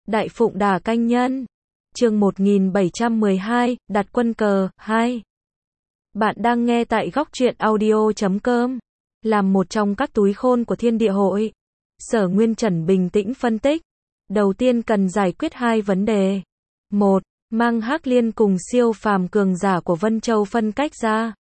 Đại Phụng Đà Canh Nhân. Chương 1712, đặt quân cờ, 2. Bạn đang nghe tại góc truyện audio.com. Làm một trong các túi khôn của Thiên Địa Hội, Sở Nguyên Trần bình tĩnh phân tích. Đầu tiên cần giải quyết hai vấn đề. 1. Mang Hắc Liên cùng siêu phàm cường giả của Vân Châu phân cách ra.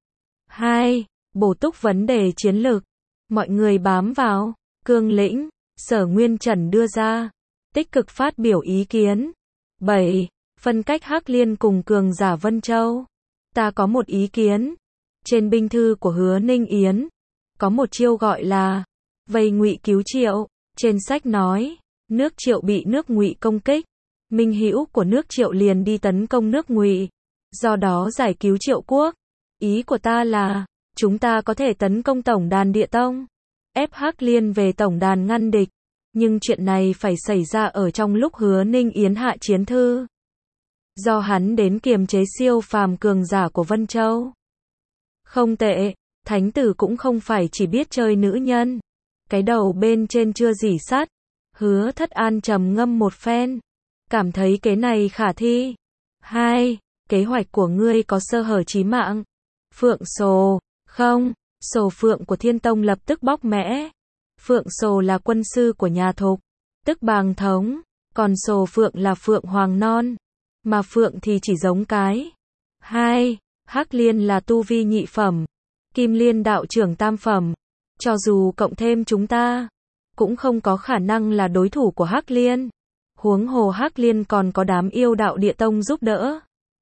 2. Bổ túc vấn đề chiến lược. Mọi người bám vào. Cương lĩnh, Sở Nguyên Trần đưa ra. Tích cực phát biểu ý kiến. 7. Phân cách Hắc Liên cùng cường giả Vân Châu. Ta có một ý kiến. Trên binh thư của Hứa Ninh Yến, có một chiêu gọi là vây Ngụy cứu Triệu. Trên sách nói, nước Triệu bị nước Ngụy công kích, minh hữu của nước Triệu liền đi tấn công nước Ngụy, do đó giải cứu Triệu quốc. Ý của ta là, chúng ta có thể tấn công tổng đàn Địa Tông, ép Hắc Liên về tổng đàn ngăn địch. Nhưng chuyện này phải xảy ra ở trong lúc Hứa Ninh Yến hạ chiến thư, do hắn đến kiềm chế siêu phàm cường giả của Vân Châu. Không tệ, thánh tử cũng không phải chỉ biết chơi nữ nhân. Cái đầu bên trên chưa rỉ sắt. Hứa Thất An trầm ngâm một phen, cảm thấy cái này khả thi. 2. Kế hoạch của ngươi có sơ hở chí mạng. Phượng Sồ, không, Sồ Phượng của Thiên Tông lập tức bóc mẽ. Phượng Sồ là quân sư của nhà Thục, tức Bàng Thống, còn Sồ Phượng là Phượng Hoàng Non, mà Phượng thì chỉ giống cái. 2. Hắc Liên là tu vi nhị phẩm, Kim Liên đạo trưởng tam phẩm, cho dù cộng thêm chúng ta, cũng không có khả năng là đối thủ của Hắc Liên. Huống hồ Hắc Liên còn có đám yêu đạo Địa Tông giúp đỡ.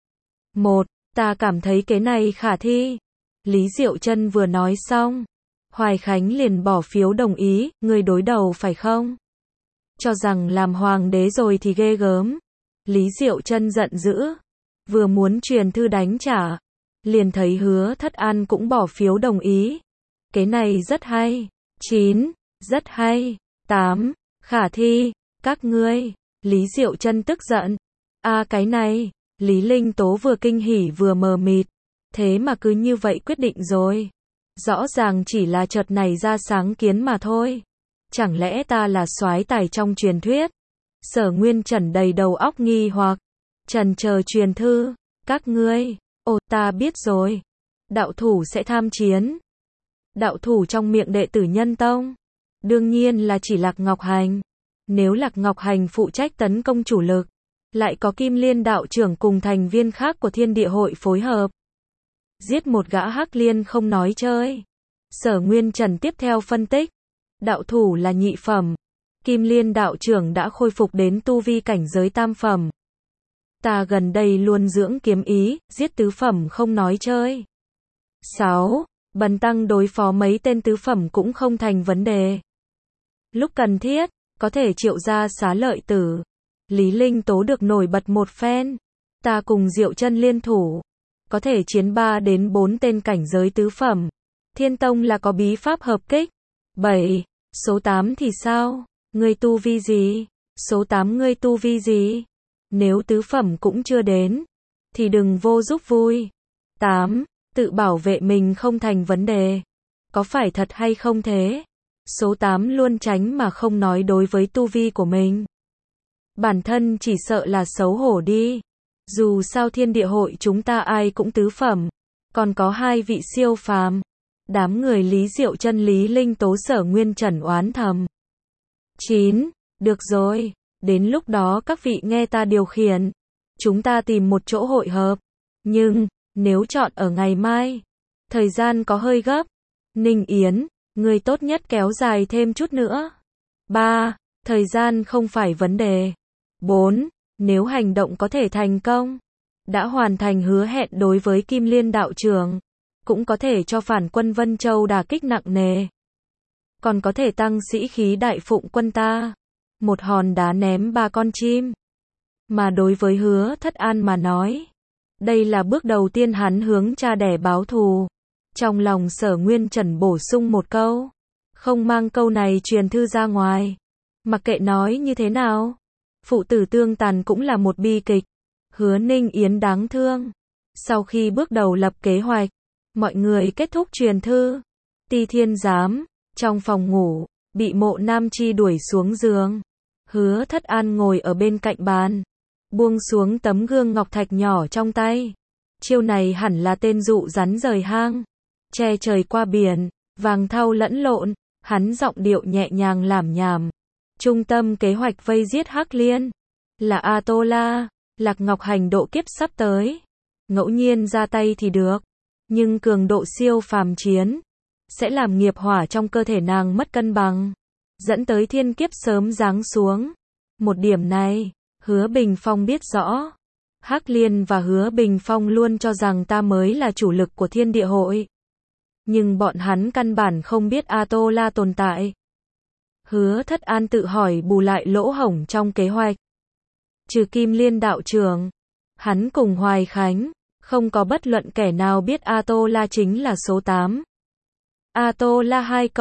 1. Ta cảm thấy cái này khả thi. Lý Diệu Trân vừa nói xong, Hoài Khánh liền bỏ phiếu đồng ý. Người đối đầu phải không? Cho rằng làm hoàng đế rồi thì ghê gớm. Lý Diệu Trân giận dữ, vừa muốn truyền thư đánh trả, liền thấy Hứa Thất An cũng bỏ phiếu đồng ý. Cái này rất hay. 9. Rất hay. 8. Khả thi. Các ngươi. Lý Diệu Trân tức giận. Cái này. Lý Linh Tố vừa kinh hỉ vừa mờ mịt. Thế mà cứ như vậy quyết định rồi. Rõ ràng chỉ là chợt này ra sáng kiến mà thôi. Chẳng lẽ ta là soái tài trong truyền thuyết? Sở Nguyên Trần đầy đầu óc nghi hoặc, trần chờ truyền thư. Các ngươi. Ta biết rồi. Đạo thủ sẽ tham chiến. Đạo thủ trong miệng đệ tử Nhân Tông, đương nhiên là chỉ Lạc Ngọc Hành. Nếu Lạc Ngọc Hành phụ trách tấn công chủ lực, lại có Kim Liên đạo trưởng cùng thành viên khác của Thiên Địa Hội phối hợp, giết một gã Hắc Liên không nói chơi. Sở Nguyên Trần tiếp theo phân tích, đạo thủ là nhị phẩm, Kim Liên đạo trưởng đã khôi phục đến tu vi cảnh giới tam phẩm. Ta gần đây luôn dưỡng kiếm ý, giết tứ phẩm không nói chơi. 6. Bần tăng đối phó mấy tên tứ phẩm cũng không thành vấn đề. Lúc cần thiết, có thể triệu ra Xá Lợi Tử. Lý Linh Tố được nổi bật một phen. Ta cùng Diệu Trân liên thủ, có thể chiến 3 đến 4 tên cảnh giới tứ phẩm. Thiên Tông là có bí pháp hợp kích. 7. Số 8 thì sao? Ngươi tu vi gì? Số 8 ngươi tu vi gì? Nếu tứ phẩm cũng chưa đến, thì đừng vô giúp vui. 8. Tự bảo vệ mình không thành vấn đề. Có phải thật hay không thế? Số 8 luôn tránh mà không nói đối với tu vi của mình. Bản thân chỉ sợ là xấu hổ đi. Dù sao Thiên Địa Hội chúng ta ai cũng tứ phẩm, còn có 2 vị siêu phàm. Đám người Lý Diệu Trân Lý Linh Tố Sở Nguyên Trần oán thầm. 9. Được rồi, đến lúc đó các vị nghe ta điều khiển. Chúng ta tìm một chỗ hội hợp. Nhưng, nếu chọn ở ngày mai, thời gian có hơi gấp. Ninh Yến, người tốt nhất kéo dài thêm chút nữa. 3. Thời gian không phải vấn đề. 4. Nếu hành động có thể thành công, đã hoàn thành hứa hẹn đối với Kim Liên đạo trưởng, cũng có thể cho phản quân Vân Châu đả kích nặng nề. Còn có thể tăng sĩ khí Đại Phụng quân ta. Một hòn đá ném 3 con chim. Mà đối với Hứa Thất An mà nói, đây là bước đầu tiên hắn hướng cha đẻ báo thù. Trong lòng Sở Nguyên Trần bổ sung một câu, không mang câu này truyền thư ra ngoài. Mặc kệ nói như thế nào, phụ tử tương tàn cũng là một bi kịch. Hứa Ninh Yến đáng thương. Sau khi bước đầu lập kế hoạch, mọi người kết thúc truyền thư. Ti Thiên Giám, trong phòng ngủ, bị Mộ Nam Chi đuổi xuống giường. Hứa Thất An ngồi ở bên cạnh bàn, buông xuống tấm gương ngọc thạch nhỏ trong tay. Chiêu này hẳn là tên dụ rắn rời hang, che trời qua biển, vàng thau lẫn lộn, hắn giọng điệu nhẹ nhàng lảm nhảm. Trung tâm kế hoạch vây giết Hắc Liên là Atola, Lạc Ngọc Hành độ kiếp sắp tới. Ngẫu nhiên ra tay thì được, nhưng cường độ siêu phàm chiến sẽ làm nghiệp hỏa trong cơ thể nàng mất cân bằng, dẫn tới thiên kiếp sớm giáng xuống. Một điểm này, Hứa Bình Phong biết rõ. Hắc Liên và Hứa Bình Phong luôn cho rằng ta mới là chủ lực của Thiên Địa Hội. Nhưng bọn hắn căn bản không biết Atola tồn tại. Hứa Thất An tự hỏi bù lại lỗ hổng trong kế hoạch. Trừ Kim Liên đạo trưởng, hắn cùng Hoài Khánh, không có bất luận kẻ nào biết Atola chính là số 8. Atola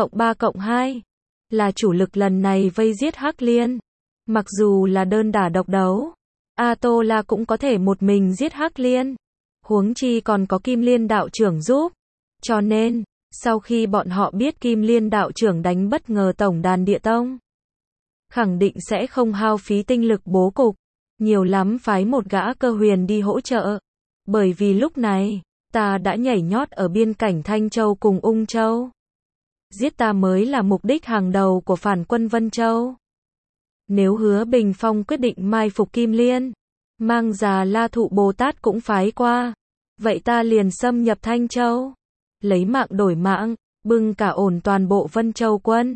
2+3+2 là chủ lực lần này vây giết Hắc Liên. Mặc dù là đơn đả độc đấu, Atola cũng có thể một mình giết Hắc Liên. Huống chi còn có Kim Liên đạo trưởng giúp. Cho nên, sau khi bọn họ biết Kim Liên đạo trưởng đánh bất ngờ tổng đàn địa tông, khẳng định sẽ không hao phí tinh lực bố cục, nhiều lắm phái một gã cơ huyền đi hỗ trợ. Bởi vì lúc này, ta đã nhảy nhót ở biên cảnh Thanh Châu cùng Ung Châu. Giết ta mới là mục đích hàng đầu của phản quân Vân Châu. Nếu Hứa Bình Phong quyết định mai phục Kim Liên, mang Già La Thụ Bồ Tát cũng phái qua, vậy ta liền xâm nhập Thanh Châu, lấy mạng đổi mạng, bưng cả ổn toàn bộ Vân Châu quân.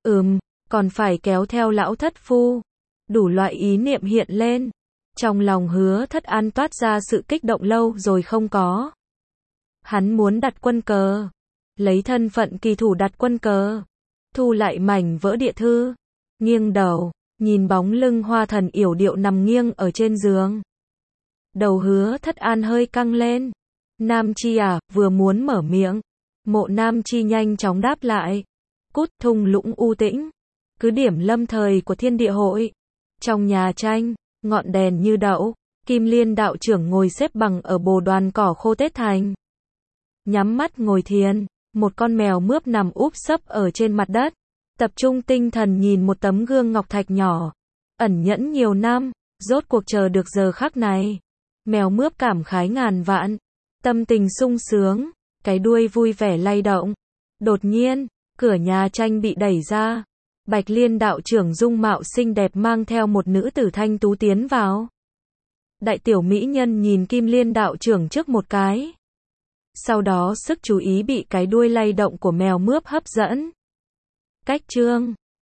Còn phải kéo theo lão thất phu. Đủ loại ý niệm hiện lên. Trong lòng Hứa Thất An toát ra sự kích động lâu rồi không có. Hắn muốn đặt quân cờ, lấy thân phận kỳ thủ đặt quân cờ, thu lại mảnh vỡ địa thư, nghiêng đầu, nhìn bóng lưng Hoa Thần yểu điệu nằm nghiêng ở trên giường. Đầu Hứa Thất An hơi căng lên. Nam Chi à, vừa muốn mở miệng, Mộ Nam Chi nhanh chóng đáp lại. Cút, thung lũng u tĩnh, cứ điểm lâm thời của Thiên Địa Hội. Trong nhà tranh, ngọn đèn như đậu, Kim Liên đạo trưởng ngồi xếp bằng ở bồ đoàn cỏ khô tết thành. Nhắm mắt ngồi thiền, một con mèo mướp nằm úp sấp ở trên mặt đất, tập trung tinh thần nhìn một tấm gương ngọc thạch nhỏ, ẩn nhẫn nhiều năm, rốt cuộc chờ được giờ khắc này. Mèo mướp cảm khái ngàn vạn, tâm tình sung sướng, cái đuôi vui vẻ lay động. Đột nhiên, cửa nhà tranh bị đẩy ra. Bạch Liên đạo trưởng dung mạo xinh đẹp mang theo một nữ tử thanh tú tiến vào. Đại tiểu mỹ nhân nhìn Kim Liên đạo trưởng trước một cái. Sau đó sức chú ý bị cái đuôi lay động của mèo mướp hấp dẫn. Cách chương